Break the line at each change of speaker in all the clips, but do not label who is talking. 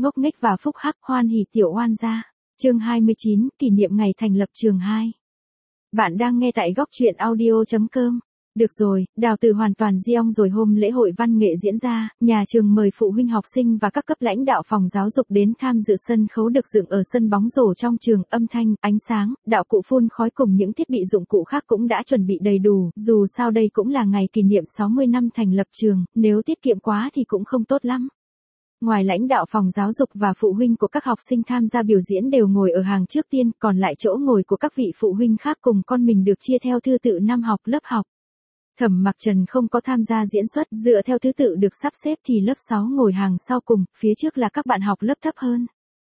ngốc nghếch và phúc hắc, hoan hỉ tiểu oan gia. Chương 29, kỷ niệm ngày thành lập trường 2. Bạn đang nghe tại góc truyện audio.com. Được rồi, Đào Từ hoàn toàn gieo rồi. Hôm lễ hội văn nghệ diễn ra, nhà trường mời phụ huynh học sinh và các cấp lãnh đạo phòng giáo dục đến tham dự sân khấu được dựng ở sân bóng rổ trong trường. Âm thanh, ánh sáng, đạo cụ phun khói cùng những thiết bị dụng cụ khác cũng đã chuẩn bị đầy đủ, dù sao đây cũng là ngày kỷ niệm 60 năm thành lập trường, nếu tiết kiệm quá thì cũng không tốt lắm. Ngoài lãnh đạo phòng giáo dục và phụ huynh của các học sinh tham gia biểu diễn đều ngồi ở hàng trước tiên, còn lại chỗ ngồi của các vị phụ huynh khác cùng con mình được chia theo thứ tự năm học, lớp học. Thẩm Mặc Trần không có tham gia diễn xuất, dựa theo thứ tự được sắp xếp thì lớp 6 ngồi hàng sau cùng, phía trước là các bạn học lớp thấp hơn.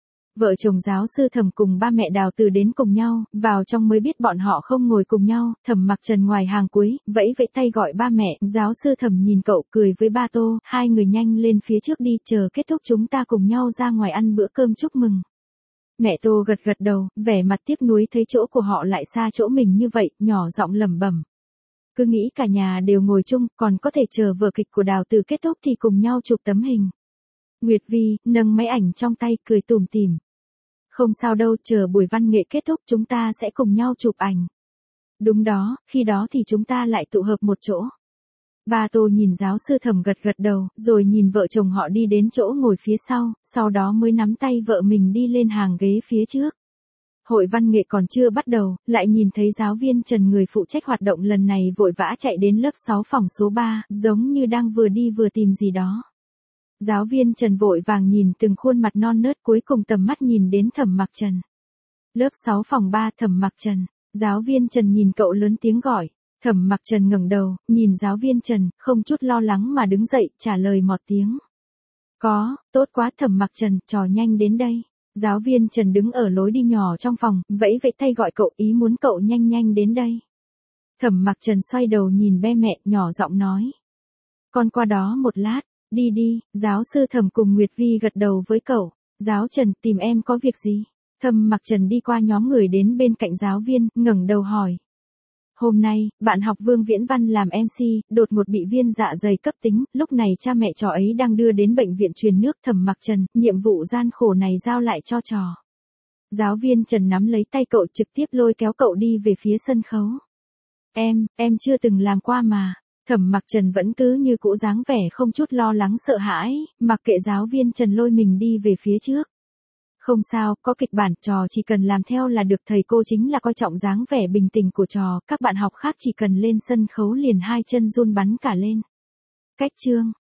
Vợ chồng giáo sư Thẩm cùng ba mẹ Đào Từ đến cùng nhau, vào trong mới biết bọn họ không ngồi cùng nhau. Thẩm Mặc Trần ngoài hàng cuối, vẫy vẫy tay gọi ba mẹ. Giáo sư Thẩm nhìn cậu, cười với ba Tô, hai người nhanh lên phía trước đi, chờ kết thúc chúng ta cùng nhau ra ngoài ăn bữa cơm chúc mừng. Mẹ Tô gật gật đầu, vẻ mặt tiếc nuối thấy chỗ của họ lại xa chỗ mình như vậy, nhỏ giọng lẩm bẩm. Cứ nghĩ cả nhà đều ngồi chung, còn có thể chờ vở kịch của Đào Từ kết thúc thì cùng nhau chụp tấm hình. Nguyệt Vi nâng máy ảnh trong tay, cười tủm tỉm. Không sao đâu, chờ buổi văn nghệ kết thúc chúng ta sẽ cùng nhau chụp ảnh. Đúng đó, khi đó thì chúng ta lại tụ hợp một chỗ. Ba Tô nhìn giáo sư Thẩm gật gật đầu, rồi nhìn vợ chồng họ đi đến chỗ ngồi phía sau đó mới nắm tay vợ mình đi lên hàng ghế phía trước. Hội văn nghệ còn chưa bắt đầu, lại nhìn thấy giáo viên Trần, người phụ trách hoạt động lần này, vội vã chạy đến lớp 6 phòng số 3, giống như đang vừa đi vừa tìm gì đó. Giáo viên Trần vội vàng nhìn từng khuôn mặt non nớt, cuối cùng tầm mắt nhìn đến Thẩm Mặc Trần. Lớp 6 phòng 3, Thẩm Mặc Trần. Giáo viên Trần nhìn cậu lớn tiếng gọi. Thẩm Mặc Trần ngẩng đầu, nhìn giáo viên Trần, không chút lo lắng mà đứng dậy, trả lời một tiếng. Có, tốt quá Thẩm Mặc Trần, trò nhanh đến đây. Giáo viên Trần đứng ở lối đi nhỏ trong phòng, vẫy vẫy tay gọi cậu, ý muốn cậu nhanh nhanh đến đây. Thẩm Mặc Trần xoay đầu nhìn ba mẹ, nhỏ giọng nói. Con qua đó một lát, đi đi. Giáo sư Thẩm cùng Nguyệt Vi gật đầu với cậu. Giáo Trần, tìm em có việc gì? Thẩm Mặc Trần đi qua nhóm người đến bên cạnh giáo viên, ngẩng đầu hỏi. Hôm nay, bạn học Vương Viễn Văn làm MC, đột ngột bị viêm dạ dày cấp tính, lúc này cha mẹ trò ấy đang đưa đến bệnh viện truyền nước. Thẩm Mặc Trần, nhiệm vụ gian khổ này giao lại cho trò. Giáo viên Trần nắm lấy tay cậu, trực tiếp lôi kéo cậu đi về phía sân khấu. Em chưa từng làm qua mà. Thẩm Mặc Trần vẫn cứ như cũ dáng vẻ không chút lo lắng sợ hãi, mặc kệ giáo viên Trần lôi mình đi về phía trước. Không sao, có kịch bản, trò chỉ cần làm theo là được, thầy cô chính là coi trọng dáng vẻ bình tĩnh của trò, các bạn học khác chỉ cần lên sân khấu liền hai chân run bắn cả lên. Cách chương